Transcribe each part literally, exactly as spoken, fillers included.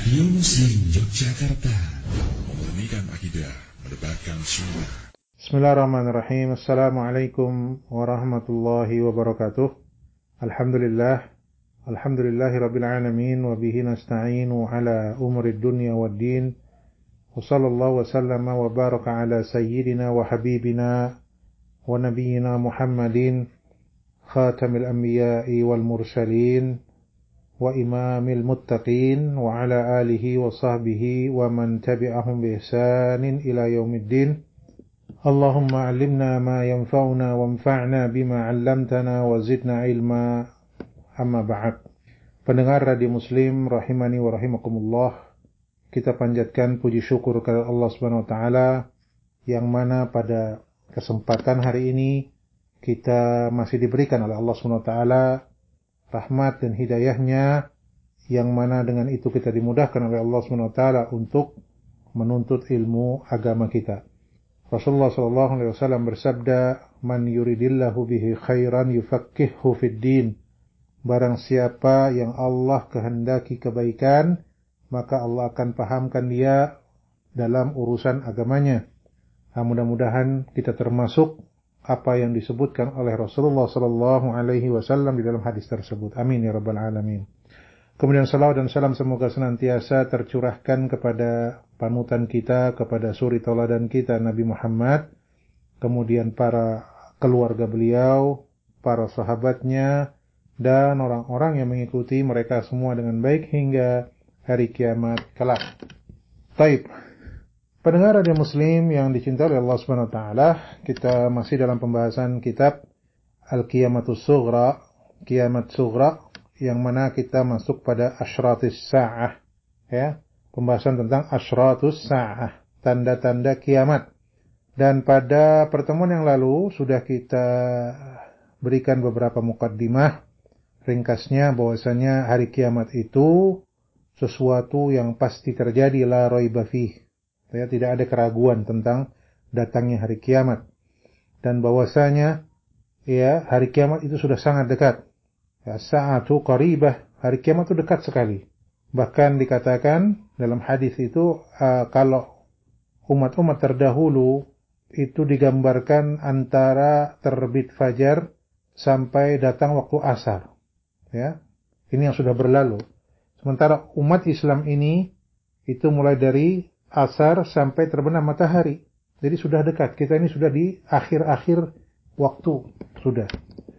Radio Muslim Yogyakarta, memurnikan akidah, menebarkan sunnah. Bismillahirrahmanirrahim. Assalamualaikum warahmatullahi wabarakatuh. Alhamdulillah. Alhamdulillahi rabbil alamin. Wabihi nasta'inu ala umurid dunya wad din. Wa sallallahu wa sallama wa baraka ala sayyidina wa habibina wa nabiyyina Muhammadin khatamil anbiya'i wal mursalin wa imamil muttaqin wa ala alihi wa sahbihi wa man tabi'ahum bi ihsanin ila yaumiddin. Allahumma 'allimna ma yanfa'una wanfa'na bima 'allamtana wa zidna ilma. Amma ba'd. Pendengar Radio Muslim rahimani wa rahimakumullah, kita panjatkan puji syukur kepada Allah Subhanahu wa taala yang mana pada kesempatan hari ini kita masih diberikan oleh Allah Subhanahu wa taala rahmat dan hidayahnya, yang mana dengan itu kita dimudahkan oleh Allah Subhanahu wa taala untuk menuntut ilmu agama kita. Rasulullah sallallahu alaihi wasallam bersabda, "Man yuridillahu bihi khairan yufaqqihhu fid din." Barang siapa yang Allah kehendaki kebaikan, maka Allah akan pahamkan dia dalam urusan agamanya. Nah, mudah-mudahan kita termasuk apa yang disebutkan oleh Rasulullah sallallahu alaihi wasallam di dalam hadis tersebut. Amin ya rabbal alamin. Kemudian salawat dan salam semoga senantiasa tercurahkan kepada panutan kita, kepada suri tauladan kita Nabi Muhammad, kemudian para keluarga beliau, para sahabatnya, dan orang-orang yang mengikuti mereka semua dengan baik hingga hari kiamat kelak. Taib. Pendengar Radio Muslim yang dicintai oleh Allah Subhanahu wa taala, kita masih dalam pembahasan kitab Al-Qiyamatus Sughra, Kiamat Sughra, yang mana kita masuk pada Asyratus Sa'ah, ya. Pembahasan tentang Asyratus Sa'ah, tanda-tanda kiamat. Dan pada pertemuan yang lalu sudah kita berikan beberapa mukaddimah, ringkasnya bahwasanya hari kiamat itu sesuatu yang pasti terjadi, la raiba fih. Ya, tidak ada keraguan tentang datangnya hari kiamat, dan bahwasanya ya hari kiamat itu sudah sangat dekat. Ya, sa'atu qaribah, hari kiamat itu dekat sekali. Bahkan dikatakan dalam hadis itu uh, kalau umat-umat terdahulu itu digambarkan antara terbit fajar sampai datang waktu asar. Ya, ini yang sudah berlalu. Sementara umat Islam ini itu mulai dari asar sampai terbenam matahari. Jadi sudah dekat. Kita ini sudah di akhir-akhir waktu. Sudah.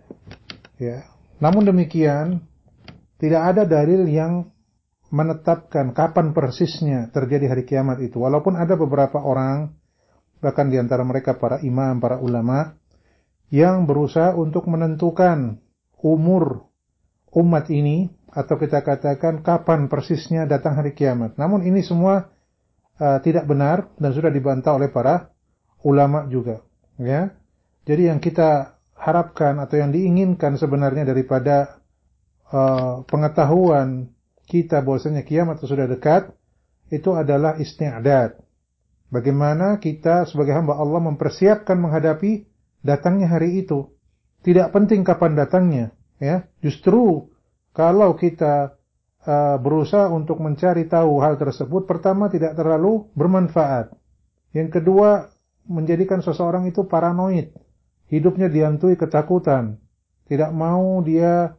Ya. Namun demikian, tidak ada dalil yang menetapkan kapan persisnya terjadi hari kiamat itu. Walaupun ada beberapa orang, bahkan di antara mereka para imam, para ulama, yang berusaha untuk menentukan umur umat ini, atau kita katakan kapan persisnya datang hari kiamat. Namun ini semua Uh, tidak benar dan sudah dibantah oleh para ulama juga, ya. Jadi yang kita harapkan atau yang diinginkan sebenarnya daripada uh, pengetahuan kita bahwasanya kiamat itu sudah dekat, itu adalah isti'dad. Bagaimana kita sebagai hamba Allah mempersiapkan menghadapi datangnya hari itu. Tidak penting kapan datangnya, ya. Justru kalau kita Uh, berusaha untuk mencari tahu hal tersebut, pertama tidak terlalu bermanfaat. Yang kedua, menjadikan seseorang itu paranoid. Hidupnya dihantui ketakutan. Tidak mau dia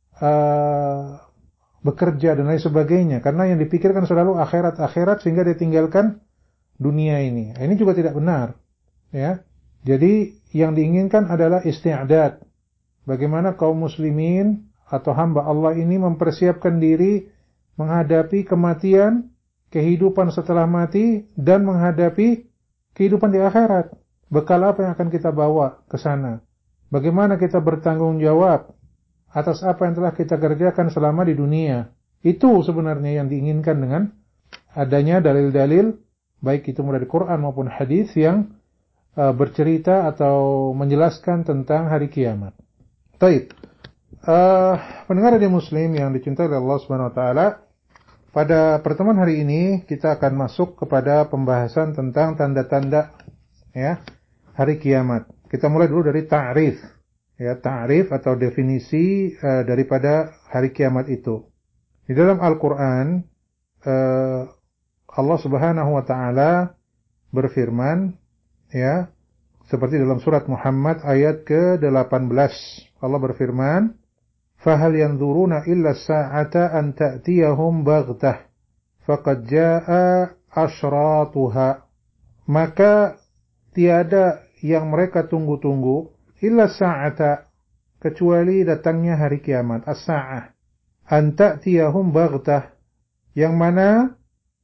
uh, bekerja dan lain sebagainya. Karena yang dipikirkan selalu akhirat-akhirat sehingga dia tinggalkan dunia ini. Ini juga tidak benar. Ya. Jadi yang diinginkan adalah isti'dad. Bagaimana kaum muslimin atau hamba Allah ini mempersiapkan diri menghadapi kematian, kehidupan setelah mati, dan menghadapi kehidupan di akhirat. Bekal apa yang akan kita bawa ke sana? Bagaimana kita bertanggung jawab atas apa yang telah kita kerjakan selama di dunia? Itu sebenarnya yang diinginkan dengan adanya dalil-dalil, baik itu dari Quran maupun hadis yang uh, bercerita atau menjelaskan tentang hari kiamat. Taib. Uh, pendengar Radio Muslim yang dicintai oleh Allah Subhanahu wa taala, pada pertemuan hari ini kita akan masuk kepada pembahasan tentang tanda-tanda ya hari kiamat. Kita mulai dulu dari ta'rif. Ya, ta'rif atau definisi uh, daripada hari kiamat itu. Di dalam Al-Qur'an uh, Allah Subhanahu wa taala berfirman, ya, seperti dalam surat Muhammad ayat ke delapan belas. Allah berfirman, "Fahal yanzuruna illa as-sa'ata an ta'tiyahum baghtah faqad jaa'a asyratuha." Maka tiada yang mereka tunggu-tunggu illa sa'ata, kecuali datangnya hari kiamat, as-sa'ah. An ta'tiyahum baghtah, yang mana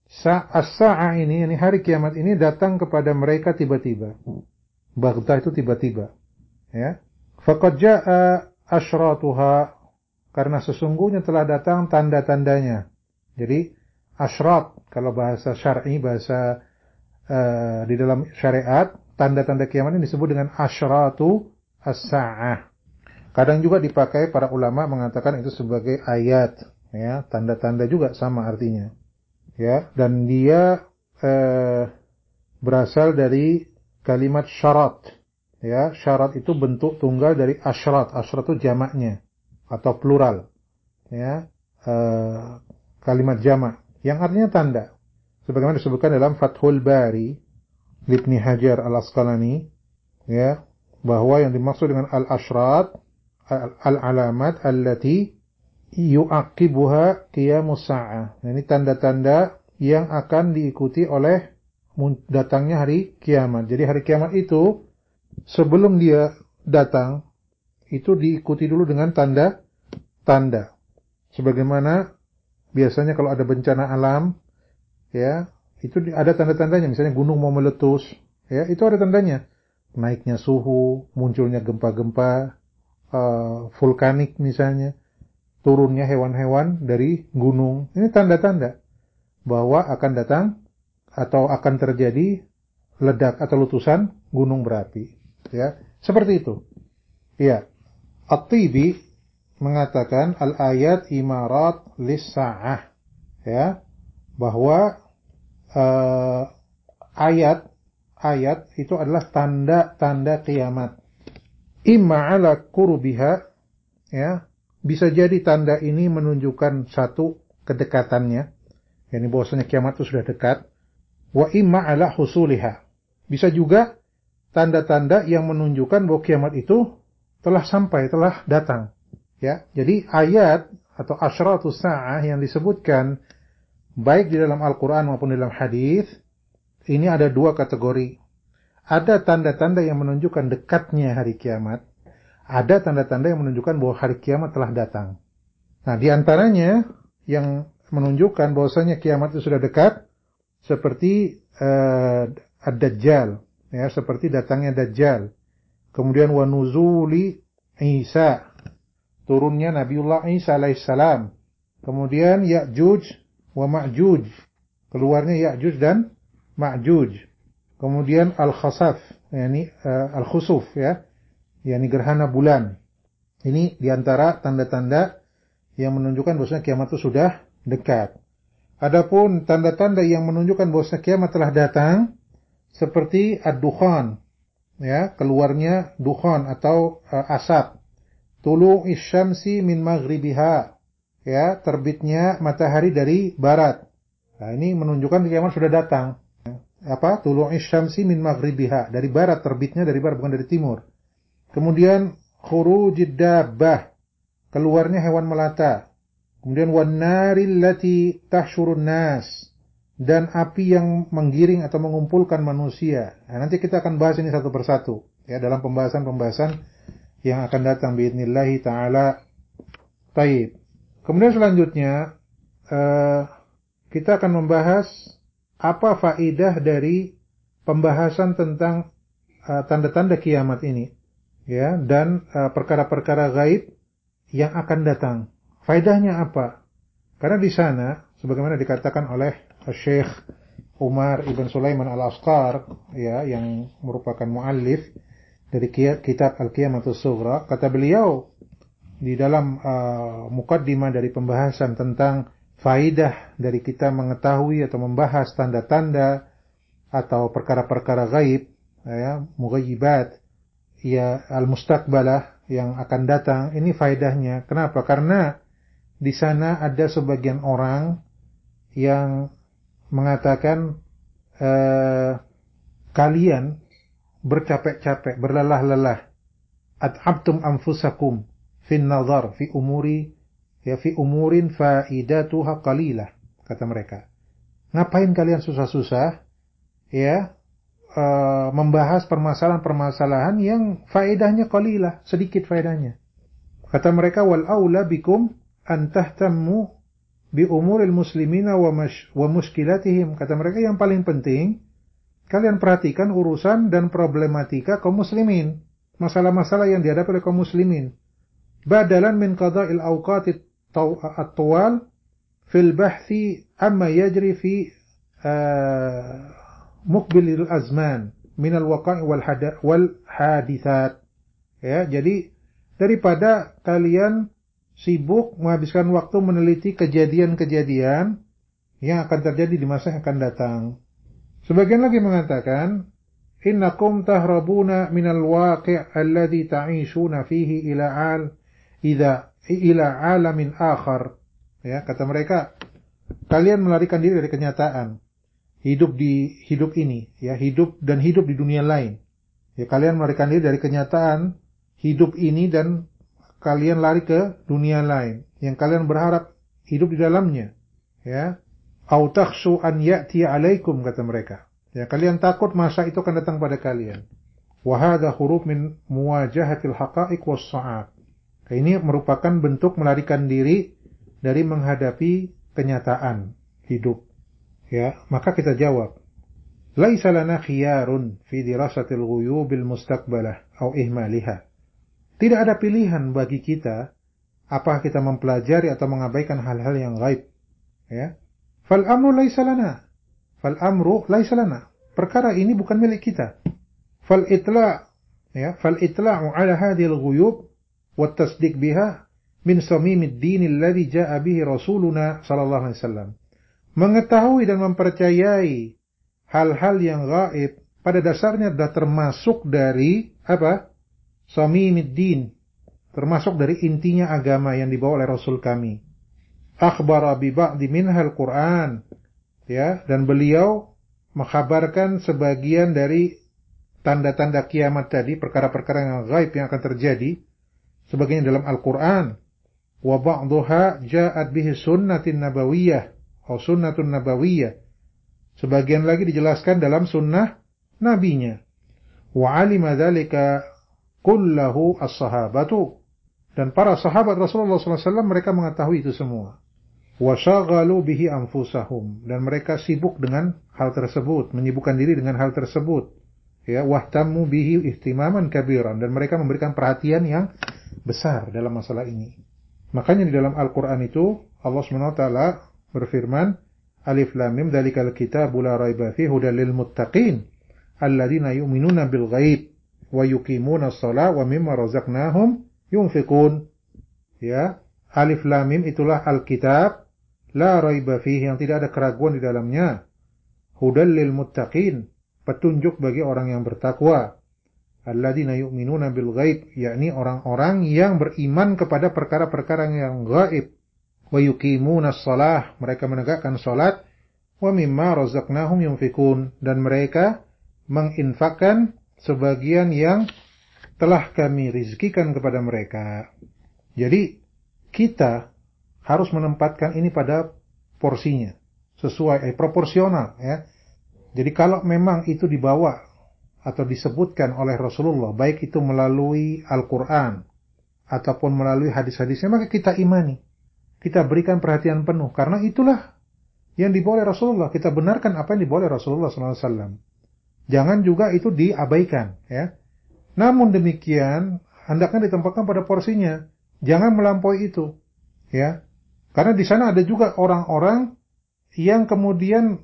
as-sa'ah ini, ini hari kiamat ini datang kepada mereka tiba-tiba. Baghtah itu tiba-tiba, ya. Faqad jaa'a asyratuha, karena sesungguhnya telah datang tanda-tandanya. Jadi asyrat kalau bahasa syar'i, bahasa uh, di dalam syariat, tanda-tanda kiamat ini disebut dengan asyratu as-sa'ah. Kadang juga dipakai para ulama mengatakan itu sebagai ayat, ya, tanda-tanda juga sama artinya. Ya, dan dia eh, berasal dari kalimat syarat. Ya, syarat itu bentuk tunggal dari asyrat. Asyrat itu jamaknya atau plural. Ya, eh, kalimat jamak yang artinya tanda. Sebagaimana disebutkan dalam Fathul Bari Ibnu Hajar Al-Asqalani, ya, bahwa yang dimaksud dengan al-asyrat, al-alamat allati yu'aqibuha qiyamus sa'ah. Nah, ini tanda-tanda yang akan diikuti oleh datangnya hari kiamat. Jadi hari kiamat itu sebelum dia datang itu diikuti dulu dengan tanda-tanda. Sebagaimana biasanya kalau ada bencana alam, ya, itu ada tanda-tandanya. Misalnya gunung mau meletus, ya, itu ada tandanya. Naiknya suhu, munculnya gempa-gempa uh, vulkanik misalnya, turunnya hewan-hewan dari gunung. Ini tanda-tanda bahwa akan datang atau akan terjadi ledak atau letusan gunung berapi. Ya, seperti itu. Ya, At-Tibi mengatakan al-ayat imarat lis-sa'ah. Ya, bahwa uh, ayat ayat itu adalah tanda-tanda kiamat. Imma ala qurubiha, ya, bisa jadi tanda ini menunjukkan satu kedekatannya, yakni bahwasanya kiamat itu sudah dekat. Wa imma ala husuliha, bisa juga tanda-tanda yang menunjukkan bahwa kiamat itu telah sampai, telah datang. Ya, jadi ayat atau asyratus sa'ah yang disebutkan baik di dalam Al-Quran maupun di dalam hadis ini ada dua kategori. Ada tanda-tanda yang menunjukkan dekatnya hari kiamat. Ada tanda-tanda yang menunjukkan bahwa hari kiamat telah datang. Nah, di antaranya yang menunjukkan bahwasanya kiamat itu sudah dekat, seperti uh, ad-Dajjal, ya, seperti datangnya Dajjal. Kemudian wa nuzuli Isa, turunnya Nabiullah Isa alaihissalam. Kemudian Ya'juj wa Ma'juj, keluarnya Ya'juj dan Ma'juj. Kemudian al-khasaf, yakni uh, al-khusuf, ya, yakni gerhana bulan. Ini diantara tanda-tanda yang menunjukkan bahwasanya kiamat itu sudah dekat. Adapun tanda-tanda yang menunjukkan bahwasanya kiamat telah datang, seperti ad-dukhan, ya, keluarnya dukhan atau uh, asap. Tulu'is syamsi min maghribiha, ya, terbitnya matahari dari barat. Nah, ini menunjukkan kiamat sudah datang. Apa? Tulu'is syamsi min maghribiha, dari barat, terbitnya dari barat, bukan dari timur. Kemudian khurujid dabbah, keluarnya hewan melata. Kemudian wan naril lati tahsyurun nas, dan api yang menggiring atau mengumpulkan manusia. Nah, nanti kita akan bahas ini satu persatu, ya, dalam pembahasan-pembahasan yang akan datang biidznillah taala. Baik. Kemudian selanjutnya uh, kita akan membahas apa faedah dari pembahasan tentang uh, tanda-tanda kiamat ini, ya, dan uh, perkara-perkara gaib yang akan datang. Faedahnya apa? Karena di sana, sebagaimana dikatakan oleh Syekh Umar Ibn Sulaiman Al-Asqar, ya, yang merupakan muallif dari kitab Al-Qiyamatus Sughra, kata beliau di dalam uh, mukaddimah dari pembahasan tentang faidah dari kita mengetahui atau membahas tanda-tanda atau perkara-perkara gaib, ya, mughayyibat, ya, al-mustaqbalah, yang akan datang. Ini faedahnya. Kenapa? Karena di sana ada sebagian orang yang mengatakan uh, kalian bercapek-capek, berlelah-lelah. At'abtum anfusakum fin nazar fi umuri ya fi umurin faidatuha qalilah, kata mereka. Ngapain kalian susah-susah ya uh, membahas permasalahan-permasalahan yang faedahnya qalilah, sedikit faedahnya. Kata mereka, wal aula bikum an tahtammu bi umuril muslimina wa mash, wa mushkilatihim. Kata mereka, yang paling penting kalian perhatikan urusan dan problematika kaum muslimin, masalah-masalah yang dihadapi oleh kaum muslimin. Badalan min qada'il awqati at-tuwal fil bahthi amma yajri fi uh, muqbilil azman min al-waqa'i wal hada wal hadithat. Ya, jadi daripada kalian sibuk menghabiskan waktu meneliti kejadian-kejadian yang akan terjadi di masa yang akan datang. Sebagian lagi mengatakan, innakum tahrabuna minal waqi' alladhi ta'ishuna fihi ila al idza ila alamin akhar. Ya, kata mereka, kalian melarikan diri dari kenyataan hidup di hidup ini, ya, hidup dan hidup di dunia lain. Ya, kalian melarikan diri dari kenyataan hidup ini dan kalian lari ke dunia lain yang kalian berharap hidup di dalamnya, ya. Au takhshu an ya'ti 'alaikum, kata mereka. Ya, kalian takut masa itu akan datang pada kalian. Wa hadha huruf min muwajahatil haqa'iq was-sa'ab. Ini merupakan bentuk melarikan diri dari menghadapi kenyataan hidup. Ya, maka kita jawab, laisa lana khiyarun fi dirasatil ghuyubil mustaqbalah au ihmaliha. Tidak ada pilihan bagi kita apakah kita mempelajari atau mengabaikan hal-hal yang gaib. Ya. Fal amru laisa lana. Fal amru laisa lana. Perkara ini bukan milik kita. Fal itla' ya, fal itla'u 'ala hadhihi al-ghuyub wa at-tasdiq biha min samimid din alladhi jaa'a bihi rasuluna sallallahu alaihi wasallam. Mengetahui dan mempercayai hal-hal yang gaib pada dasarnya sudah termasuk dari apa? Samimid din, termasuk dari intinya agama yang dibawa oleh Rasul kami. Akhbara bi ba'di minhal Qur'an, ya, dan beliau mengkhabarkan sebagian dari tanda-tanda kiamat tadi, perkara-perkara yang gaib yang akan terjadi, sebagian dalam Al-Qur'an. Wa ba'daha ja'at bihi sunnatin nabawiyyah, atau sunnatun nabawiyyah. Sebagian lagi dijelaskan dalam sunnah nabinya. Wa 'alima dzalika kullahu as-sahabatu, dan para sahabat Rasulullah sallallahu alaihi wasallam mereka mengetahui itu semua. Wa syaghalu bihi anfusahum, dan mereka sibuk dengan hal tersebut, menyibukkan diri dengan hal tersebut. Ya, wahtammu bihi ihtimaman kabiran, dan mereka memberikan perhatian yang besar dalam masalah ini. Makanya di dalam Al-Qur'an itu Allah Subhanahu wa taala berfirman, Alif Lam Mim dzalikal kitabu la raiba fihi hudal lil muttaqin alladzina yu'minuna bil ghaib wa yuqimuna shalah wa mimma razaqnahum yunfiqun. Ya, Alif Lam Mim itulah Alkitab, la raiba fihi, yang tidak ada keraguan di dalamnya. Hudal lil muttaqin, petunjuk bagi orang yang bertakwa. Alladzina yu'minuna bil ghaib, yakni orang-orang yang beriman kepada perkara-perkara yang gaib. Wa yuqimuna shalah, mereka menegakkan salat. Wa mimma razaqnahum yunfiqun, dan mereka menginfakkan sebagian yang telah kami rizkikan kepada mereka. Jadi kita harus menempatkan ini pada porsinya, sesuai eh, proporsional, ya. Jadi kalau memang itu dibawa atau disebutkan oleh Rasulullah, baik itu melalui Al-Qur'an ataupun melalui hadis-hadisnya, maka kita imani, kita berikan perhatian penuh, karena itulah yang dibawa oleh Rasulullah. Kita benarkan apa yang dibawa oleh Rasulullah sallallahu alaihi wasallam. Jangan juga itu diabaikan, ya. Namun demikian, hendaknya ditempatkan pada porsinya. Jangan melampaui itu, ya. Karena di sana ada juga orang-orang yang kemudian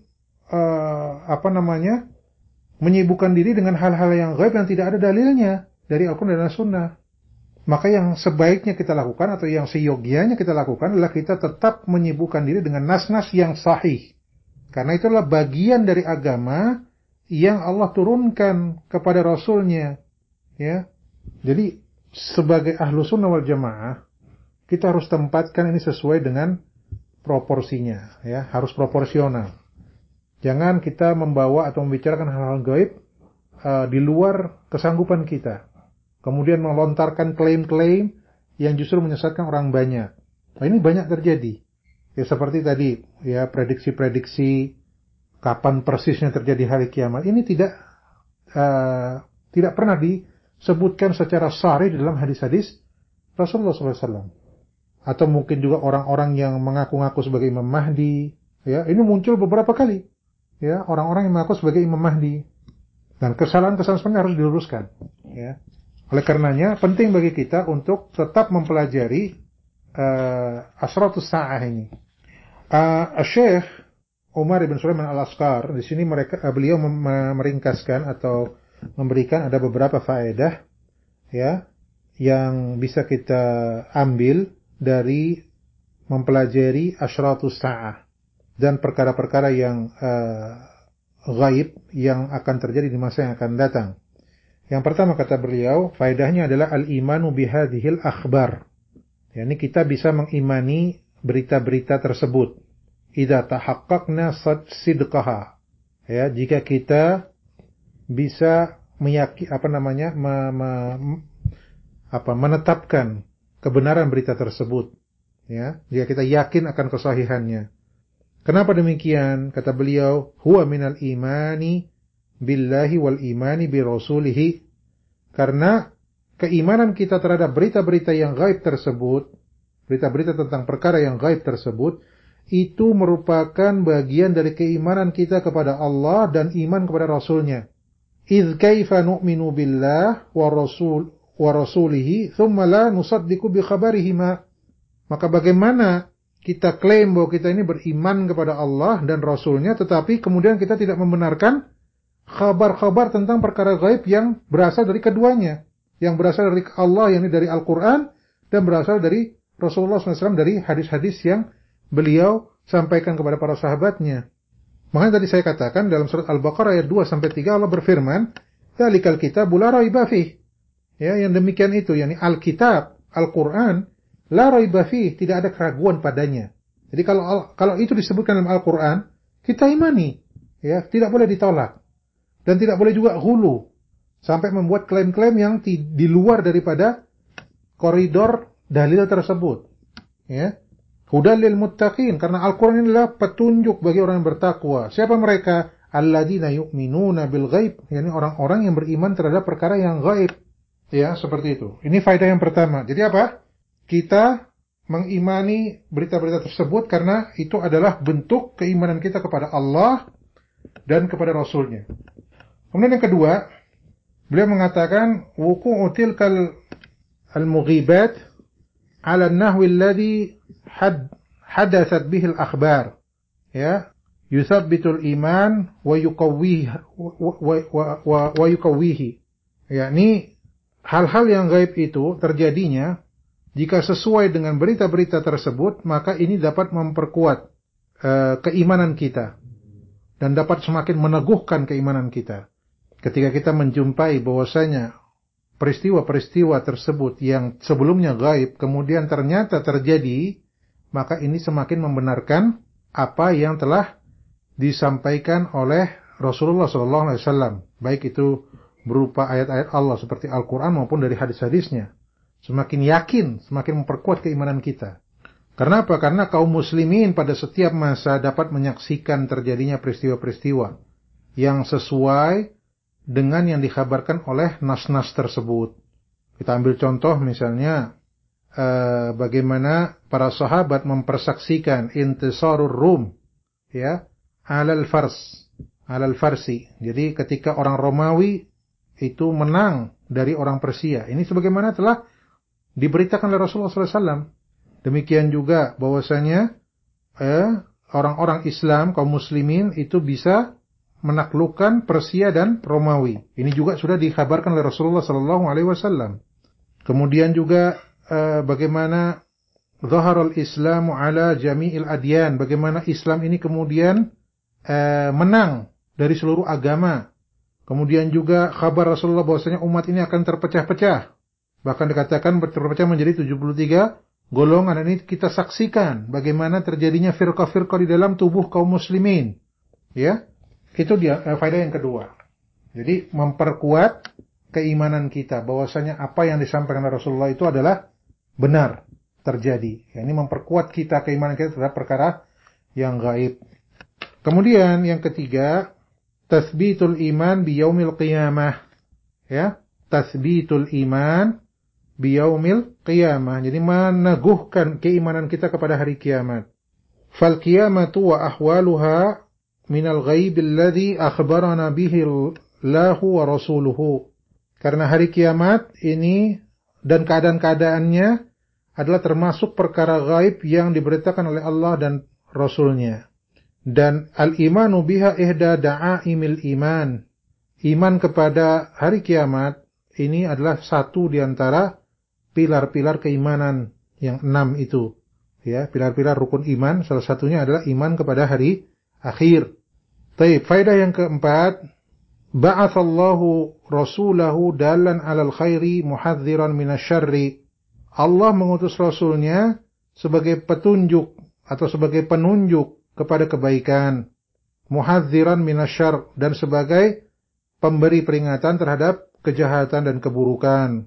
uh, apa namanya? menyibukkan diri dengan hal-hal yang gaib yang tidak ada dalilnya dari Al-Qur'an dan As-Sunnah. Maka yang sebaiknya kita lakukan atau yang seyogianya kita lakukan adalah kita tetap menyibukkan diri dengan nas-nas yang sahih. Karena itulah bagian dari agama yang Allah turunkan kepada Rasulnya, ya. Jadi sebagai ahlu sunnah wal jamaah, kita harus tempatkan ini sesuai dengan proporsinya, ya, harus proporsional. Jangan kita membawa atau membicarakan hal-hal gaib uh, di luar kesanggupan kita. Kemudian melontarkan klaim-klaim yang justru menyesatkan orang banyak. Nah, ini banyak terjadi. Ya seperti tadi, ya prediksi-prediksi kapan persisnya terjadi hari kiamat. Ini tidak uh, tidak pernah disebutkan secara sharih di dalam hadis-hadis Rasulullah shallallahu alaihi wasallam. Atau mungkin juga orang-orang yang mengaku-ngaku sebagai Imam Mahdi. Ya, ini muncul beberapa kali. Ya, orang-orang yang mengaku sebagai Imam Mahdi. Dan kesalahan-kesalahan sebenarnya harus diluruskan. Ya. Oleh karenanya, penting bagi kita untuk tetap mempelajari uh, Asratus Sa'ah ini. Uh, Syekh Umar ibn Sulaiman al-Asqar, di sini mereka uh, beliau mem- meringkaskan atau memberikan ada beberapa faedah ya yang bisa kita ambil dari mempelajari Asratus Sa'ah dan perkara-perkara yang uh, gaib yang akan terjadi di masa yang akan datang. Yang pertama kata beliau, faedahnya adalah al-imanu bihadhil akhbar. Yani kita bisa mengimani berita-berita tersebut. Idza tahaqqaqna sidqaha. Ya, jika kita bisa meyakini apa namanya me, me, apa menetapkan kebenaran berita tersebut. Ya, jika kita yakin akan kesahihannya. Kenapa demikian? Kata beliau, huwa minal imani billahi wal imani bi rasulihi. Karena keimanan kita terhadap berita-berita yang gaib tersebut, berita-berita tentang perkara yang gaib tersebut, itu merupakan bagian dari keimanan kita kepada Allah dan iman kepada Rasulnya. Idz kaifa nu'minu billah wa rasul wa rasulihi thumma la nusaddiqu bi khabarihima. Maka bagaimana kita klaim bahwa kita ini beriman kepada Allah dan Rasulnya, tetapi kemudian kita tidak membenarkan kabar-kabar tentang perkara gaib yang berasal dari keduanya, yang berasal dari Allah, yakni dari Al-Quran, dan berasal dari Rasulullah shallallahu alaihi wasallam dari hadis-hadis yang beliau sampaikan kepada para sahabatnya. Makanya tadi saya katakan dalam surat Al-Baqarah ayat dua sampai tiga Allah berfirman, "Dzalikal kitabu la raiba fih." Ya, yang demikian itu, yakni Al-Kitab, Al-Quran, la raiba fih, tidak ada keraguan padanya. Jadi kalau kalau itu disebutkan dalam Al-Quran, kita imani, ya, tidak boleh ditolak. Dan tidak boleh juga hulu sampai membuat klaim-klaim yang di luar daripada koridor dalil tersebut. Ya. Hudal lil muttaqin, karena Al-Qur'an ini adalah petunjuk bagi orang yang bertakwa. Siapa mereka? Alladzina yu'minuna bil ghaib, yakni orang-orang yang beriman terhadap perkara yang gaib. Ya, seperti itu. Ini faedah yang pertama. Jadi apa? Kita mengimani berita-berita tersebut karena itu adalah bentuk keimanan kita kepada Allah dan kepada Rasulnya. Kemudian yang kedua, beliau mengatakan wuqu'u tilkal al-mughibat 'ala an-nahwi alladhi had hadathat bihi al-akhbar. Ya, yuthabbitul iman wa yuqawwihi wa, wa, wa yuqawwihi. Yakni hal-hal yang gaib itu terjadinya jika sesuai dengan berita-berita tersebut, maka ini dapat memperkuat uh, keimanan kita dan dapat semakin meneguhkan keimanan kita. Ketika kita menjumpai bahwasanya peristiwa-peristiwa tersebut yang sebelumnya gaib kemudian ternyata terjadi, maka ini semakin membenarkan apa yang telah disampaikan oleh Rasulullah shallallahu alaihi wasallam, baik itu berupa ayat-ayat Allah seperti Al-Quran maupun dari hadis-hadisnya. Semakin yakin, semakin memperkuat keimanan kita. Karena apa? Karena kaum muslimin pada setiap masa dapat menyaksikan terjadinya peristiwa-peristiwa yang sesuai dengan yang dikhabarkan oleh nas-nas tersebut. Kita ambil contoh misalnya eh, bagaimana para sahabat mempersaksikan intisarur Rum, ya, alal Fars, alal Farsi. Jadi ketika orang Romawi itu menang dari orang Persia. Ini sebagaimana telah diberitakan oleh Rasulullah shallallahu alaihi wasallam. Demikian juga bahwasanya eh, orang-orang Islam, kaum muslimin itu bisa menaklukkan Persia dan Romawi. Ini juga sudah dikhabarkan oleh Rasulullah sallallahu alaihi wasallam. Kemudian juga eh, bagaimana zaharul Islamu ala jami'il adyan, bagaimana Islam ini kemudian eh, menang dari seluruh agama. Kemudian juga kabar Rasulullah bahwasanya umat ini akan terpecah-pecah. Bahkan dikatakan terpecah menjadi tujuh puluh tiga golongan, ini kita saksikan bagaimana terjadinya firqah-firqah di dalam tubuh kaum muslimin. Ya, itu dia eh, faedah yang kedua. Jadi memperkuat keimanan kita bahwasanya apa yang disampaikan Rasulullah itu adalah benar terjadi. Ya, ini memperkuat kita keimanan kita terhadap perkara yang gaib. Kemudian yang ketiga, tatsbitul iman biyaumil qiyamah. Ya, tatsbitul iman biyaumil qiyamah. Jadi meneguhkan keimanan kita kepada hari kiamat. Fal qiyamatu wa ahwaluha minal ghaib alladhi akhbarana bihi Allahu wa rasuluhu. Karena hari kiamat ini dan keadaan-keadaannya adalah termasuk perkara gaib yang diberitakan oleh Allah dan Rasulnya. Dan al-imanu biha ihda da'aimil iman. Iman kepada hari kiamat ini adalah satu di antara pilar-pilar keimanan yang enam itu. Ya, pilar-pilar rukun iman, salah satunya adalah iman kepada hari akhir. Taib, faedah yang keempat, ba'atsallahu rasulahu dalan 'alal khairi muhadziran minasyarri. Allah mengutus rasulnya sebagai petunjuk atau sebagai penunjuk kepada kebaikan, muhadziran minasyarr, dan sebagai pemberi peringatan terhadap kejahatan dan keburukan.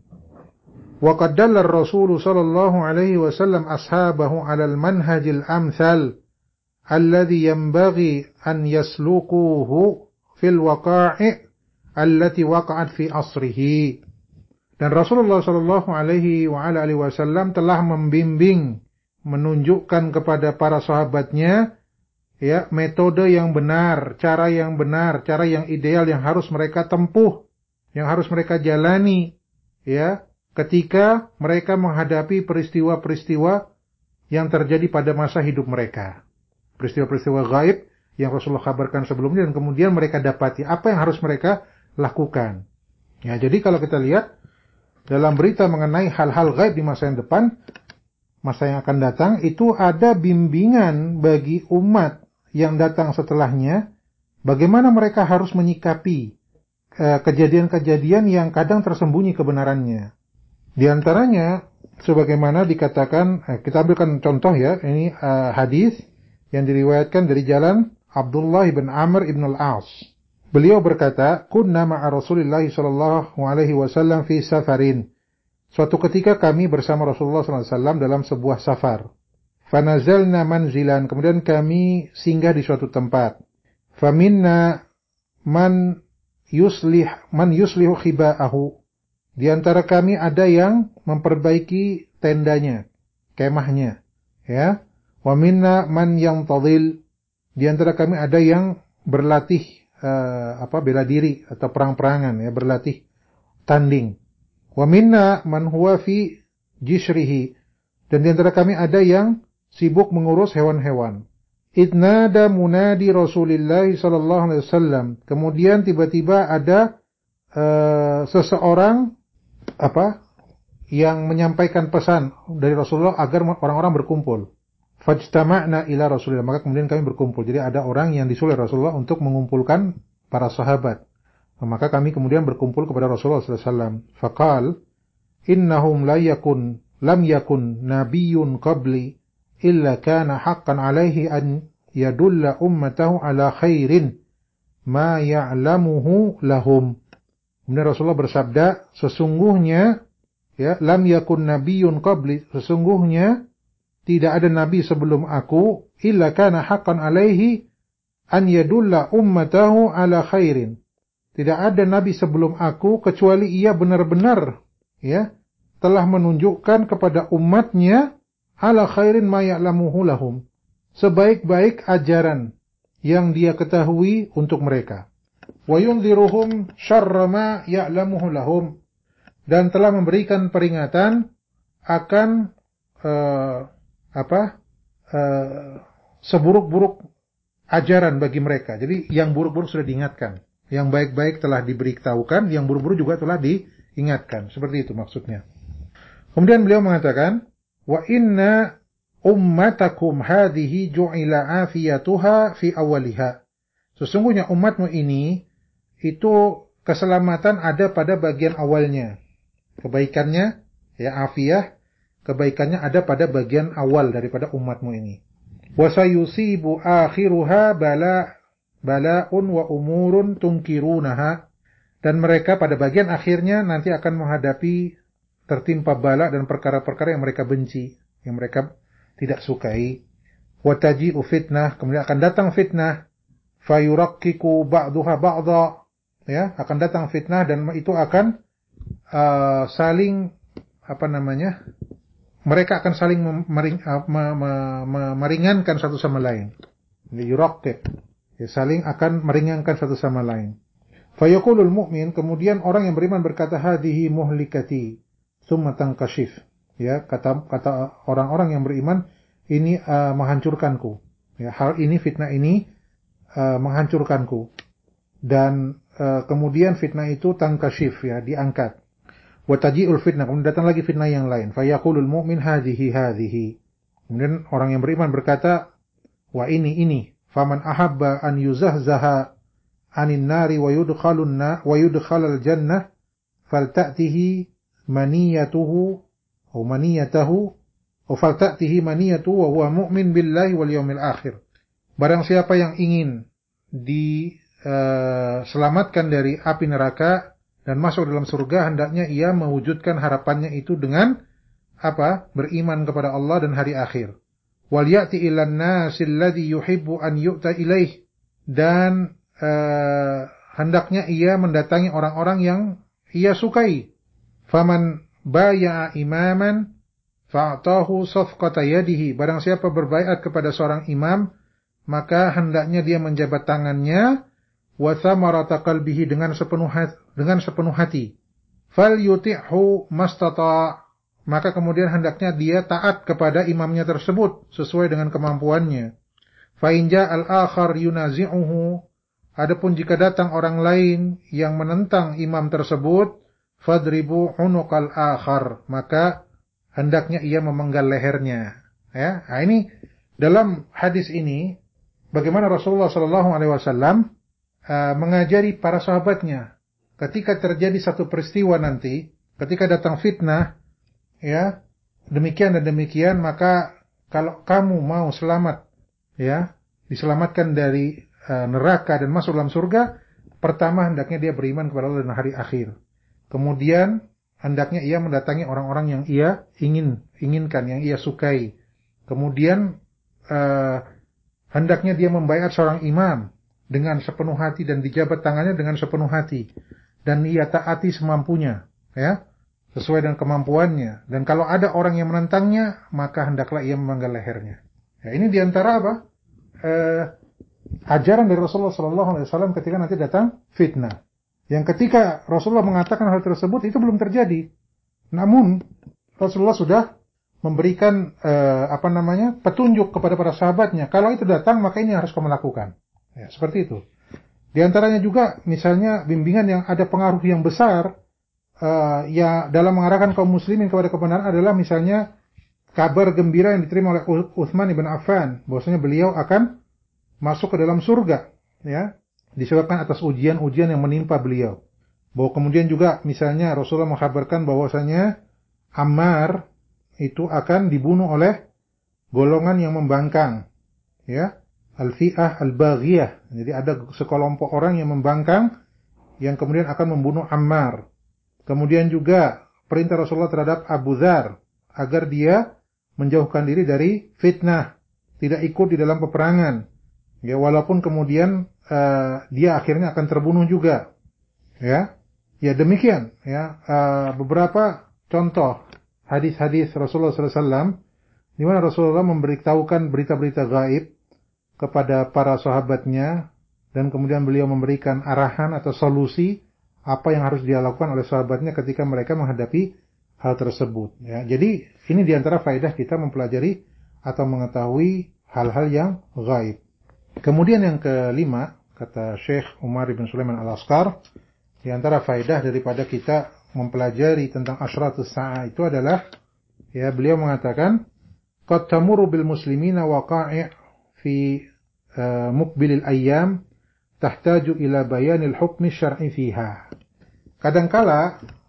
Wa qad dalla ar-rasul sallallahu alaihi wasallam ashabahu 'alal manhajil amsal alladhi yanbaghi an yasluquhu fil waqa'i' allati waqa'at fi asrihi. Dan Rasulullah sallallahu alaihi wa ala alihi wasallam telah membimbing, menunjukkan kepada para sahabatnya ya metode yang benar, cara yang benar, cara yang ideal yang harus mereka tempuh, yang harus mereka jalani ya ketika mereka menghadapi peristiwa-peristiwa yang terjadi pada masa hidup mereka. Peristiwa-peristiwa gaib yang Rasulullah kabarkan sebelumnya dan kemudian mereka dapati apa yang harus mereka lakukan. Ya, jadi kalau kita lihat dalam berita mengenai hal-hal gaib di masa yang depan, masa yang akan datang, itu ada bimbingan bagi umat yang datang setelahnya, bagaimana mereka harus menyikapi eh, kejadian-kejadian yang kadang tersembunyi kebenarannya. Di antaranya, sebagaimana dikatakan, eh, kita ambilkan contoh ya, ini eh, hadis yang diriwayatkan dari jalan Abdullah bin Amr ibn al-As. Beliau berkata, "Kunna ma'a Rasulillah sallallahu alaihi wasallam fi safarin." Suatu ketika kami bersama Rasulullah sallallahu alaihi wasallam dalam sebuah safar. Fanazalna manzilan, kemudian kami singgah di suatu tempat. Faminna man yuslih man yuslihu khiba'ahu. Di antara kami ada yang memperbaiki tendanya, kemahnya, ya. Wa minna man yantadhil. Di antara kami ada yang berlatih uh, apa bela diri atau perang-perangan ya, berlatih tanding. Wa minna man huwa fi jishrihi. Dan di antara kami ada yang sibuk mengurus hewan-hewan. Idnada munadi Rasulullah sallallahu alaihi wasallam. Kemudian tiba-tiba ada uh, seseorang apa yang menyampaikan pesan dari Rasulullah agar orang-orang berkumpul. Fajtama'na ila Rasulillah, maka kemudian kami berkumpul. Jadi ada orang yang disuruh Rasulullah untuk mengumpulkan para sahabat. Maka kami kemudian berkumpul kepada Rasulullah sallallahu alaihi wasallam. Faqal, innahum la yakun lam yakun nabiyyun qabli illa kana haqqan alaihi an yadulla ummatahu ala khairin ma ya'lamuhu lahum. Kemudian Rasulullah bersabda, sesungguhnya ya lam yakun nabiyyun qabli, sesungguhnya tidak ada nabi sebelum aku illa kana haqqan alaihi an yadulla ummatahu ala khairin. Tidak ada nabi sebelum aku kecuali ia benar-benar ya telah menunjukkan kepada umatnya ala khairin ma ya'lamuhu lahum, sebaik-baik ajaran yang dia ketahui untuk mereka. Wa yunziruhum syarra ma ya'lamuhu lahum, dan telah memberikan peringatan akan uh, apa uh, seburuk-buruk ajaran bagi mereka. Jadi yang buruk-buruk sudah diingatkan, yang baik-baik telah diberitahukan, yang buruk-buruk juga telah diingatkan. Seperti itu maksudnya. Kemudian beliau mengatakan, wa inna ummatakum hadhihi ju'ila afiyatuha fi awaliha. Sesungguhnya umatmu ini itu keselamatan ada pada bagian awalnya. Kebaikannya ya afiyah kebaikannya ada pada bagian awal daripada umatmu ini. Wa sayusibu akhiruha bala bala'un wa umurun tunkirunaha, dan mereka pada bagian akhirnya nanti akan menghadapi tertimpa bala dan perkara-perkara yang mereka benci, yang mereka tidak sukai. Wa taji'u fitnah, kemudian akan datang fitnah, fayurakkiku ba'duha ba'dha, ya, akan datang fitnah dan itu akan uh, saling apa namanya? Mereka akan saling mering, uh, me, me, me, meringankan satu sama lain. Yurakik, ya, saling akan meringankan satu sama lain. Fayaqulul mu'min, kemudian orang yang beriman berkata, hadhihi muhlikati tsumma tankashif. Ya, kata kata orang-orang yang beriman, ini uh, menghancurkanku. Ya, hal ini, fitnah ini uh, menghancurkanku. Dan uh, kemudian fitnah itu tankashif, ya, diangkat. Wa taji'ul fitnah, kemudian datang lagi fitnah yang lain. Fayaqulul mu'min hadhihi hadhihi. Kemudian orang yang beriman berkata, wa ini ini. Faman ahabba an yuzahzaha anin nari wa yudkhalun na wa yudkhalal jannah falta'tihi maniyatuhu atau maniyatahu wa falta'tihi maniyatuhu wa huwa mu'min billahi wal yawmil akhir. Barang siapa yang ingin diselamatkan uh, dari api neraka dan masuk dalam surga, hendaknya ia mewujudkan harapannya itu dengan apa? Beriman kepada Allah dan hari akhir. Wal ya'ti ilan nasil ladzi yuhibbu an yu'ta ilaih, dan uh, hendaknya ia mendatangi orang-orang yang ia sukai. Faman baya'a imaman fa'atahu safqata yadihi, barang siapa berbaiat kepada seorang imam, maka hendaknya dia menjabat tangannya, wa thamarata qalbihi, dengan sepenuh hati, dengan sepenuh hati. Fal yuti'hu mastata', maka kemudian hendaknya dia taat kepada imamnya tersebut sesuai dengan kemampuannya. Fa in ja'al akhar yunazi'uhu, adapun jika datang orang lain yang menentang imam tersebut, fadribu unuqal akhar, maka hendaknya ia memenggal lehernya. Ya, nah ini dalam hadis ini bagaimana Rasulullah sallallahu alaihi wasallam uh, mengajari para sahabatnya ketika terjadi satu peristiwa nanti, ketika datang fitnah, ya, demikian dan demikian, maka kalau kamu mau selamat, ya, diselamatkan dari uh, neraka dan masuk dalam surga, pertama hendaknya dia beriman kepada Allah dan hari akhir. Kemudian hendaknya ia mendatangi orang-orang yang ia ingin inginkan, yang ia sukai. Kemudian uh, hendaknya dia membaiat seorang imam dengan sepenuh hati dan dijabat tangannya dengan sepenuh hati, dan ia taati semampunya, ya, sesuai dengan kemampuannya. Dan kalau ada orang yang menentangnya, maka hendaklah ia memenggal lehernya. Ya, ini diantara apa? Uh, ajaran dari Rasulullah sallallahu alaihi wasallam ketika nanti datang fitnah. Yang ketika Rasulullah mengatakan hal tersebut itu belum terjadi. Namun Rasulullah sudah memberikan eh, apa namanya? petunjuk kepada para sahabatnya. Kalau itu datang maka ini harus kamu lakukan. Ya, seperti itu. Di antaranya juga misalnya bimbingan yang ada pengaruh yang besar eh, ya dalam mengarahkan kaum muslimin kepada kebenaran adalah misalnya kabar gembira yang diterima oleh Utsman ibn Affan bahwasanya beliau akan masuk ke dalam surga, ya. Disebabkan atas ujian-ujian yang menimpa beliau. Bahwa kemudian juga misalnya Rasulullah mengkabarkan bahwasanya Ammar itu akan dibunuh oleh golongan yang membangkang, ya, al-fi'ah al-baghiyah. Jadi ada sekelompok orang yang membangkang yang kemudian akan membunuh Ammar. Kemudian juga perintah Rasulullah terhadap Abu Dzar agar dia menjauhkan diri dari fitnah, tidak ikut di dalam peperangan. Ya, walaupun kemudian Uh, dia akhirnya akan terbunuh juga, ya, ya demikian, ya, uh, beberapa contoh hadis-hadis Rasulullah sallallahu alaihi wasallam di mana Rasulullah memberitahukan berita-berita gaib kepada para sahabatnya dan kemudian beliau memberikan arahan atau solusi apa yang harus dia lakukan oleh sahabatnya ketika mereka menghadapi hal tersebut. Ya, jadi ini diantara faedah kita mempelajari atau mengetahui hal-hal yang gaib. Kemudian yang kelima, kata Syekh Umar bin Sulaiman Al-Asqar, di antara faedah daripada kita mempelajari tentang asyratus sa'ah itu adalah, ya, beliau mengatakan, qad tamurru bil muslimina waqa'i' fi uh, muqbilil ayyam tahtaju ila bayanil hukmi syar'i fiha. Kadangkala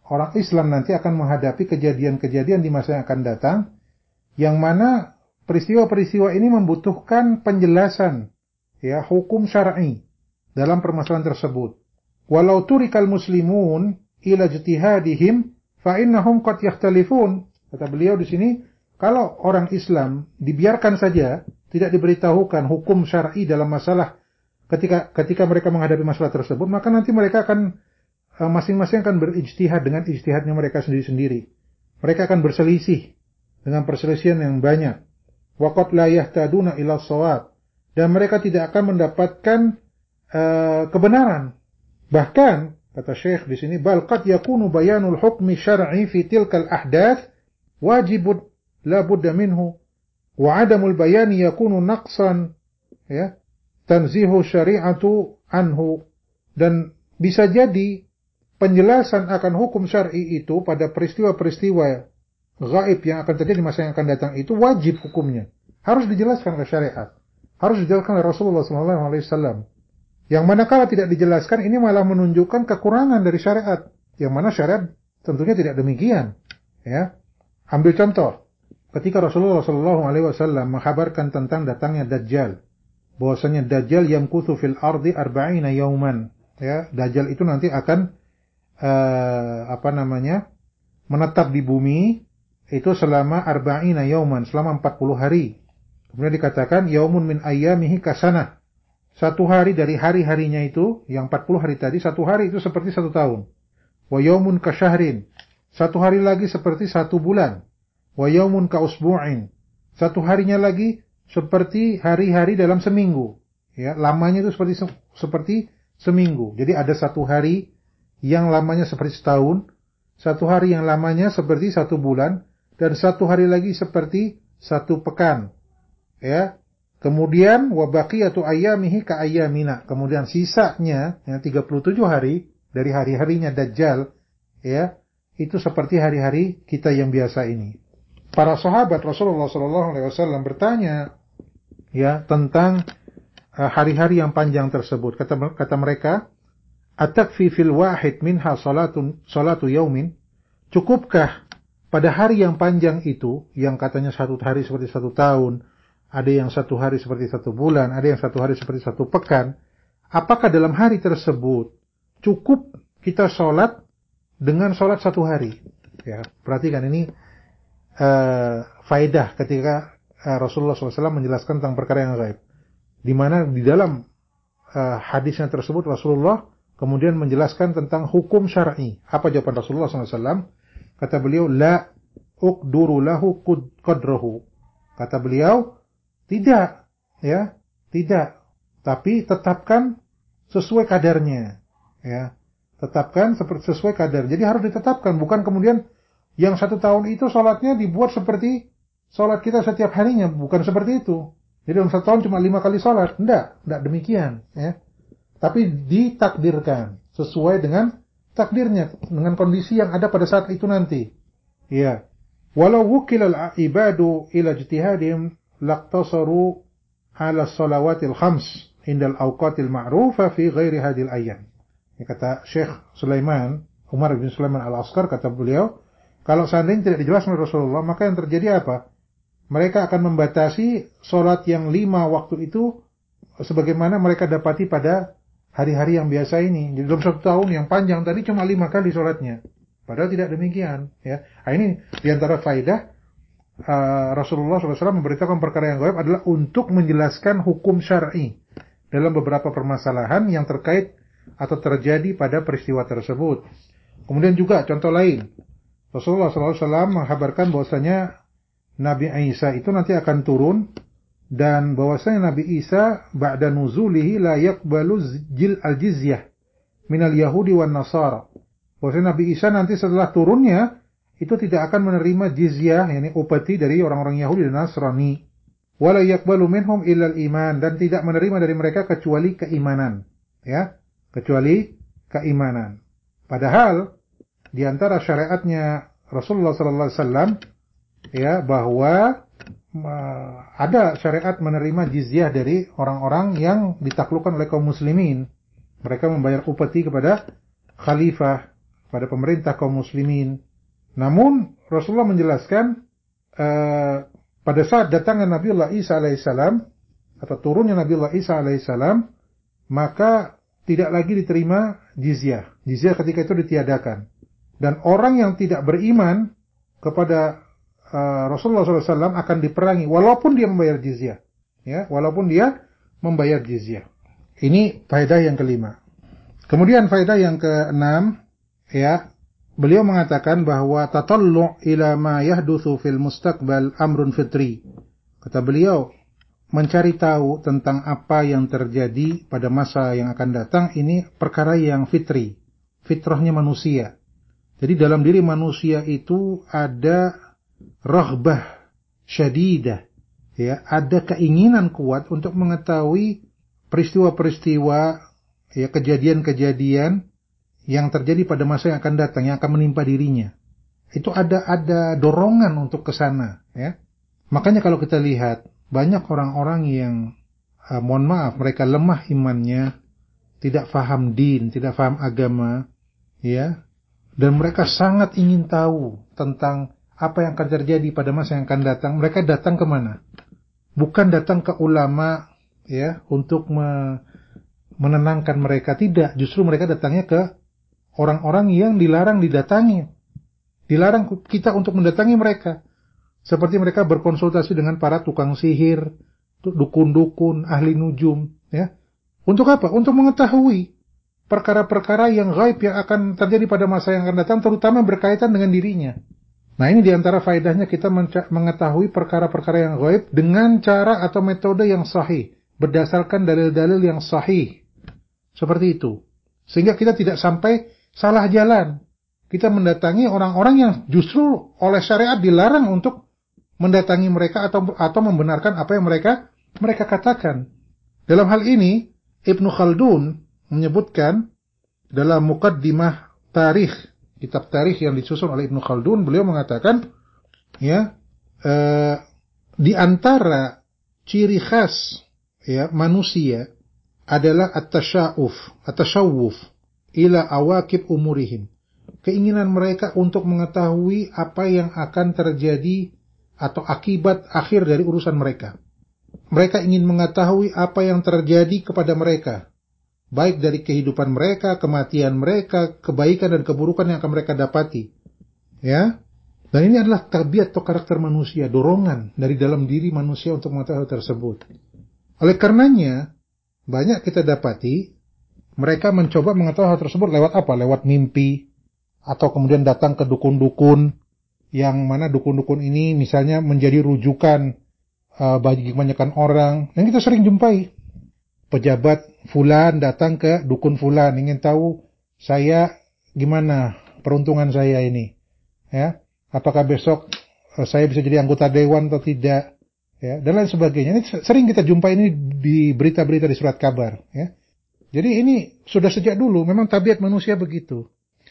orang Islam nanti akan menghadapi kejadian-kejadian di masa yang akan datang, yang mana peristiwa-peristiwa ini membutuhkan penjelasan, ya, hukum syar'i dalam permasalahan tersebut. Walau turikal muslimun ila ijtihadihim fa innahum qad yakhtalifun. Kata beliau di sini, kalau orang Islam dibiarkan saja, tidak diberitahukan hukum syar'i dalam masalah ketika ketika mereka menghadapi masalah tersebut, maka nanti mereka akan masing-masing akan berijtihad dengan ijtihadnya mereka sendiri-sendiri. Mereka akan berselisih dengan perselisihan yang banyak. Waqad la yahtaduna ila shawab, dan mereka tidak akan mendapatkan uh, kebenaran. Bahkan kata Syekh di sini, bal qad yakunu bayanul hukmi syar'i fi tilkal ahdath wajibun la budda minhu wa adamul bayani yakunu naqsan, ya, tanzihu syari'atu anhu. Dan bisa jadi penjelasan akan hukum syar'i itu pada peristiwa-peristiwa gaib yang akan terjadi di masa yang akan datang itu wajib hukumnya. Harus dijelaskan oleh syariat. Harus dijelaskan oleh Rasulullah shallallahu alaihi wasallam. Yang manakala tidak dijelaskan, ini malah menunjukkan kekurangan dari syariat. Yang mana syariat tentunya tidak demikian. Ya. Ambil contoh. Ketika Rasulullah shallallahu alaihi wasallam menghabarkan tentang datangnya Dajjal. Bahwasanya Dajjal yamkuthu fil ardi arba'ina yauman. Ya, Dajjal itu nanti akan Uh, apa namanya menetap di bumi itu selama arba'ina yauman, selama empat puluh hari. Kemudian dikatakan yaumun min ayyamihi kasanah, satu hari dari hari-harinya itu yang empat puluh hari tadi, satu hari itu seperti satu tahun. Wa yaumun kasyahrin, satu hari lagi seperti satu bulan. Wa yaumun ka usbu'in, satu harinya lagi seperti hari-hari dalam seminggu. Ya, lamanya itu seperti seperti seminggu. Jadi ada satu hari yang lamanya seperti setahun, satu hari yang lamanya seperti satu bulan, dan satu hari lagi seperti satu pekan. Ya. Kemudian wa baqiyatu ayyamihi ka ayyamina. Kemudian sisanya yang tiga puluh tujuh hari dari hari-harinya Dajjal, ya, itu seperti hari-hari kita yang biasa ini. Para sahabat Rasulullah sallallahu alaihi wasallam bertanya, ya, tentang uh, hari-hari yang panjang tersebut. Kata kata mereka, atakfi fil wahid minha salatun salatu yaumin, cukupkah pada hari yang panjang itu, yang katanya satu hari seperti satu tahun, ada yang satu hari seperti satu bulan, ada yang satu hari seperti satu pekan, apakah dalam hari tersebut cukup kita sholat dengan sholat satu hari? Ya, perhatikan ini uh, faedah ketika uh, Rasulullah shallallahu alaihi wasallam menjelaskan tentang perkara yang gaib, di mana di dalam uh, hadisnya tersebut Rasulullah kemudian menjelaskan tentang hukum syar'i. Apa jawaban Rasulullah shallallahu alaihi wasallam? Kata beliau, la uqduru lahu qadrahu. Kata beliau, tidak, ya, tidak. Tapi tetapkan sesuai kadarnya, ya. Tetapkan sesuai kadar. Jadi harus ditetapkan, bukan kemudian yang satu tahun itu sholatnya dibuat seperti sholat kita setiap harinya, bukan seperti itu. Jadi dalam satu tahun cuma lima kali sholat, enggak, enggak demikian, ya. Tapi ditakdirkan sesuai dengan takdirnya, dengan kondisi yang ada pada saat itu nanti. Ya. Walau wukilal ibadu ila ijtihadihim laqtasaru ala salawatil khams indal awqatil ma'rufa fi ghairi hadil ayyam. Ya, kata Syekh Sulaiman, Umar bin Sulaiman Al-Askar, kata beliau, kalau seandainya tidak dijelaskan oleh Rasulullah, maka yang terjadi apa? Mereka akan membatasi salat yang lima waktu itu sebagaimana mereka dapati pada hari-hari yang biasa ini. Jadi dalam satu tahun yang panjang tadi cuma lima kali sholatnya. Padahal tidak demikian. Ya. Nah, ini diantara faedah uh, Rasulullah shallallahu alaihi wasallam memberitakan perkara yang gaib adalah untuk menjelaskan hukum syar'i dalam beberapa permasalahan yang terkait atau terjadi pada peristiwa tersebut. Kemudian juga contoh lain. Rasulullah shallallahu alaihi wasallam menghabarkan bahwasanya Nabi Isa itu nanti akan turun, dan bahwasanya Nabi Isa ba'da nuzulihi la yaqbalu jil al-jizyah minal yahudi wan nasara. Bahwasanya Nabi Isa nanti setelah turunnya itu tidak akan menerima jizyah, yakni upeti dari orang-orang Yahudi dan Nasrani. Wala yaqbalu minhum illa al-iman, dan tidak menerima dari mereka kecuali keimanan, ya, kecuali keimanan. Padahal di antara syariatnya Rasulullah sallallahu alaihi wasallam, ya, bahwa ada syariat menerima jizyah dari orang-orang yang ditaklukkan oleh kaum muslimin. Mereka membayar upeti kepada khalifah pada pemerintah kaum muslimin. Namun Rasulullah menjelaskan uh, pada saat datangnya Nabiullah Isa alaihissalam atau turunnya Nabiullah Isa alaihissalam, maka tidak lagi diterima jizyah. Jizyah ketika itu ditiadakan. Dan orang yang tidak beriman kepada uh, Rasulullah shallallahu alaihi wasallam akan diperangi walaupun dia membayar jizyah. Ya, walaupun dia membayar jizyah. Ini faedah yang kelima. Kemudian faedah yang keenam, ya, beliau mengatakan bahwa tatallu' ila ma yahdutsu fil mustaqbal amrun fitri. Kata beliau, mencari tahu tentang apa yang terjadi pada masa yang akan datang ini perkara yang fitri, fitrahnya manusia. Jadi dalam diri manusia itu ada raghbah syadidah, ya, ada keinginan kuat untuk mengetahui peristiwa-peristiwa, ya, kejadian-kejadian yang terjadi pada masa yang akan datang, yang akan menimpa dirinya. Itu ada ada dorongan untuk ke sana, ya. Makanya kalau kita lihat banyak orang-orang yang uh, mohon maaf, mereka lemah imannya, tidak faham din, tidak faham agama, ya. Dan mereka sangat ingin tahu tentang apa yang akan terjadi pada masa yang akan datang. Mereka datang ke mana? Bukan datang ke ulama, ya, untuk me menenangkan mereka. Tidak, justru mereka datangnya ke orang-orang yang dilarang didatangi. Dilarang kita untuk mendatangi mereka. Seperti mereka berkonsultasi dengan para tukang sihir, dukun-dukun, ahli nujum, ya. Untuk apa? Untuk mengetahui perkara-perkara yang gaib yang akan terjadi pada masa yang akan datang, terutama berkaitan dengan dirinya. Nah, ini diantara faedahnya kita mengetahui perkara-perkara yang gaib dengan cara atau metode yang sahih, berdasarkan dalil-dalil yang sahih. Seperti itu. Sehingga kita tidak sampai salah jalan. Kita mendatangi orang-orang yang justru oleh syariat dilarang untuk mendatangi mereka atau atau membenarkan apa yang mereka mereka katakan. Dalam hal ini, Ibnu Khaldun menyebutkan dalam muqaddimah tarikh, kitab tarikh yang disusun oleh Ibnu Khaldun, beliau mengatakan, ya, eh, di antara ciri khas, ya, manusia adalah at-tasya'uf, at-tasyawuf ila awakib umurihim. Keinginan mereka untuk mengetahui apa yang akan terjadi atau akibat akhir dari urusan mereka. Mereka ingin mengetahui apa yang terjadi kepada mereka, baik dari kehidupan mereka, kematian mereka, kebaikan dan keburukan yang akan mereka dapati. Ya. Dan ini adalah tabiat atau karakter manusia, dorongan dari dalam diri manusia untuk mengetahui hal tersebut. Oleh karenanya, banyak kita dapati mereka mencoba mengetahui hal tersebut lewat apa? Lewat mimpi, atau kemudian datang ke dukun-dukun, yang mana dukun-dukun ini misalnya menjadi rujukan uh, bagi kebanyakan orang. Dan kita sering jumpai pejabat fulan datang ke dukun fulan, ingin tahu saya gimana peruntungan saya ini, ya, apakah besok uh, saya bisa jadi anggota dewan atau tidak, ya, dan lain sebagainya. Ini sering kita jumpai ini di berita-berita di surat kabar, ya. Jadi ini sudah sejak dulu, memang tabiat manusia begitu.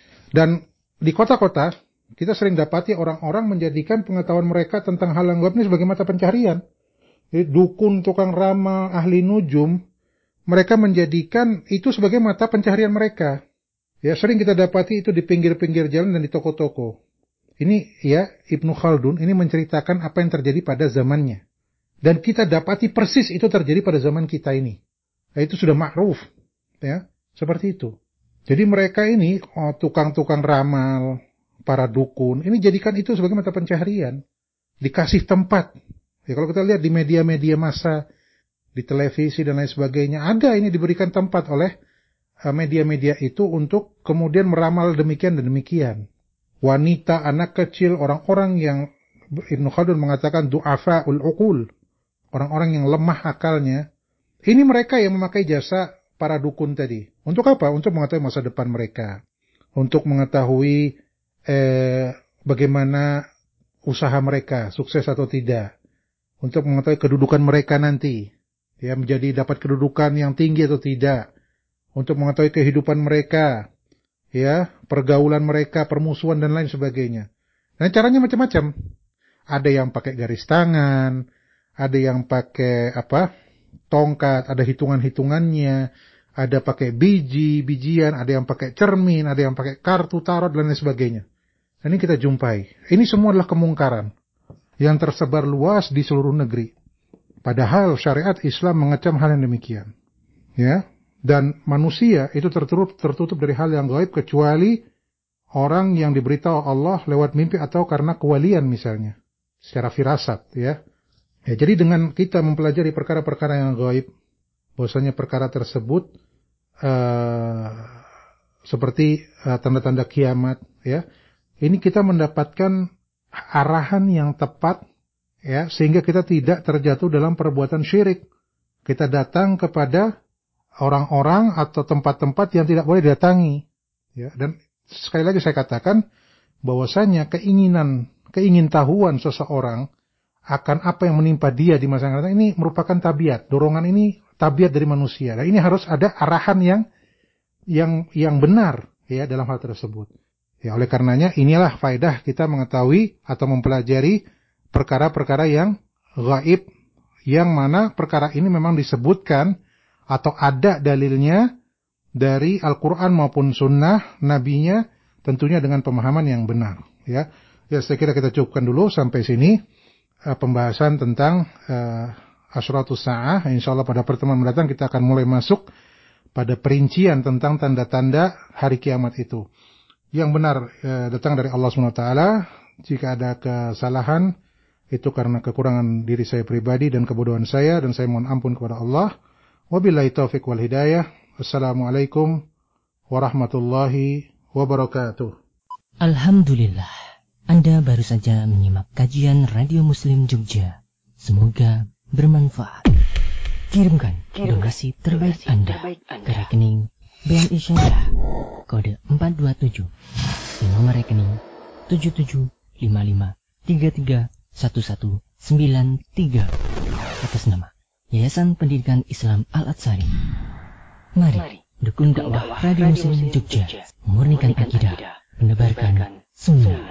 Dan di kota-kota kita sering dapati orang-orang menjadikan pengetahuan mereka tentang hal yang gaib ini sebagai mata pencaharian. Jadi dukun, tukang ramal, ahli nujum, mereka menjadikan itu sebagai mata pencaharian mereka. Ya, sering kita dapati itu di pinggir-pinggir jalan dan di toko-toko. Ini, ya, Ibnu Khaldun ini menceritakan apa yang terjadi pada zamannya. Dan kita dapati persis itu terjadi pada zaman kita ini. Nah, itu sudah ma'ruf, ya, seperti itu. Jadi mereka ini, oh, tukang-tukang ramal, para dukun, ini jadikan itu sebagai mata pencaharian. Dikasih tempat. Ya, kalau kita lihat di media-media massa, di televisi dan lain sebagainya, ada ini diberikan tempat oleh uh, media-media itu untuk kemudian meramal demikian dan demikian. Wanita, anak kecil, orang-orang yang Ibnu Khaldun mengatakan du'afa'ul uqul, orang-orang yang lemah akalnya, ini mereka yang memakai jasa para dukun tadi. Untuk apa? Untuk mengetahui masa depan mereka. Untuk mengetahui eh, bagaimana usaha mereka, sukses atau tidak. Untuk mengetahui kedudukan mereka nanti. Ya, menjadi dapat kedudukan yang tinggi atau tidak. Untuk mengetahui kehidupan mereka. Ya, pergaulan mereka, permusuhan dan lain sebagainya. Nah, caranya macam-macam. Ada yang pakai garis tangan, ada yang pakai apa? Tongkat, ada hitungan-hitungannya, ada pakai biji, bijian, ada yang pakai cermin, ada yang pakai kartu tarot dan lain sebagainya. Ini kita jumpai. Ini semua adalah kemungkaran yang tersebar luas di seluruh negeri. Padahal syariat Islam mengecam hal yang demikian. Ya, dan manusia itu tertutup tertutup dari hal yang gaib kecuali orang yang diberitahu Allah lewat mimpi atau karena kewalian misalnya, secara firasat, ya. Ya, jadi dengan kita mempelajari perkara-perkara yang gaib, bahwasanya perkara tersebut uh, seperti uh, tanda-tanda kiamat, ya. Ini kita mendapatkan arahan yang tepat, ya, sehingga kita tidak terjatuh dalam perbuatan syirik. Kita datang kepada orang-orang atau tempat-tempat yang tidak boleh didatangi, ya. Dan sekali lagi saya katakan bahwasanya keinginan, keingintahuan seseorang akan apa yang menimpa dia di masa yang akan datang ini merupakan tabiat, dorongan ini tabiat dari manusia. Dan ini harus ada arahan yang yang yang benar, ya, dalam hal tersebut. Ya, oleh karenanya inilah faedah kita mengetahui atau mempelajari perkara-perkara yang gaib, yang mana perkara ini memang disebutkan atau ada dalilnya dari Al-Quran maupun Sunnah Nabinya, tentunya dengan pemahaman yang benar. Ya, ya saya kira kita cukupkan dulu sampai sini uh, pembahasan tentang uh, Asyratus Sa'ah. Insyaallah pada pertemuan mendatang kita akan mulai masuk pada perincian tentang tanda-tanda hari kiamat itu. Yang benar uh, datang dari Allah subhanahu wa taala. Jika ada kesalahan itu karena kekurangan diri saya pribadi dan kebodohan saya, dan saya mohon ampun kepada Allah. Wabillahi taufiq wal hidayah. Assalamualaikum warahmatullahi wabarakatuh. Alhamdulillah, Anda baru saja menyimak kajian Radio Muslim Jogja. Semoga bermanfaat. Kirimkan donasi terbaik Anda ke rekening B N I Syariah kode empat dua tujuh di nomor rekening tujuh tujuh lima lima tiga tiga satu satu sembilan tiga atas nama Yayasan Pendidikan Islam Al-Atsari. Mari dukung dakwah Radio Muslim Jogja, memurnikan akidah, menebarkan sunnah.